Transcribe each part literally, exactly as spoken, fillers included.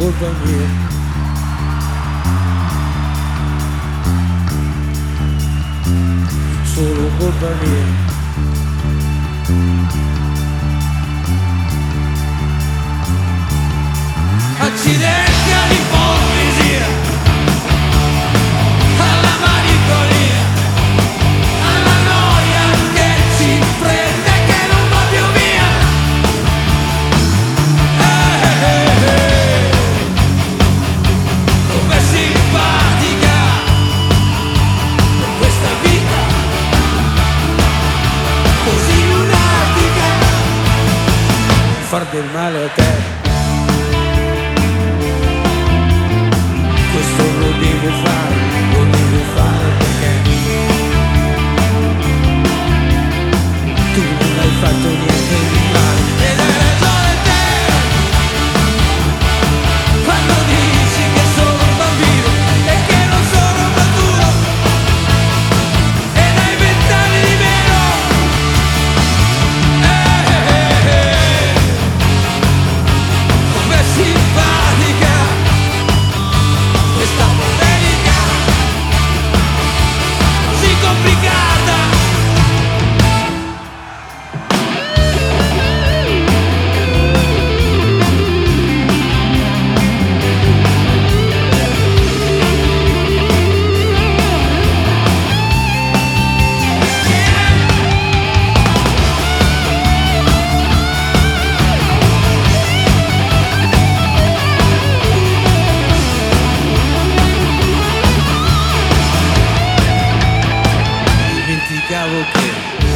colpa mia. Solo colpa mia. Accidenti all'ipocrisia, alla malinconia, alla noia che ci prende e che non va più via. Eh, eh, eh. Com'è simpatica questa vita così lunatica, far del male a te. Questo lo devo fare, lo devo fare perché tu non hai fatto niente di male. Ed hai ragione te quando dici che sono un bambino e che non sono maturo ed hai vent'anni di meno. Eh, eh, eh. Com'è simpatica questa polemica così complicata. Dimenticavo che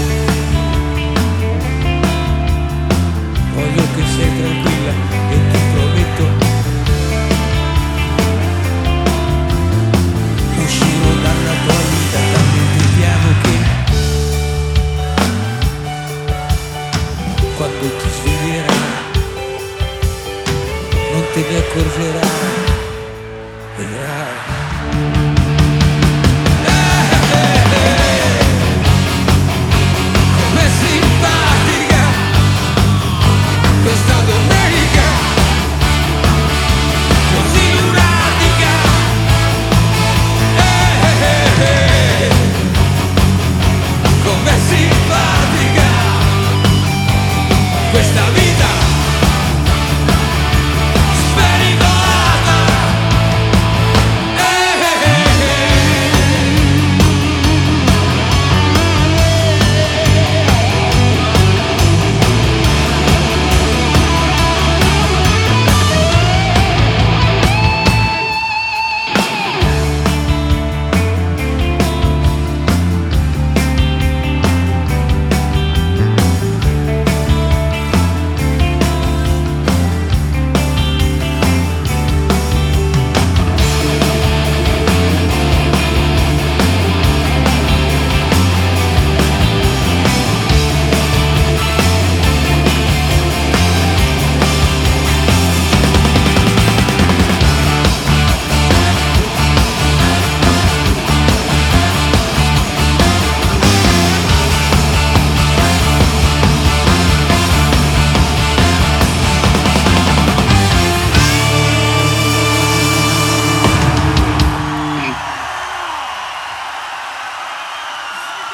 voglio che sei tranquilla e ti prometto uscirò dalla tua vita talmente piano che quando ti sveglierai non te ne accorgerai, vedrai.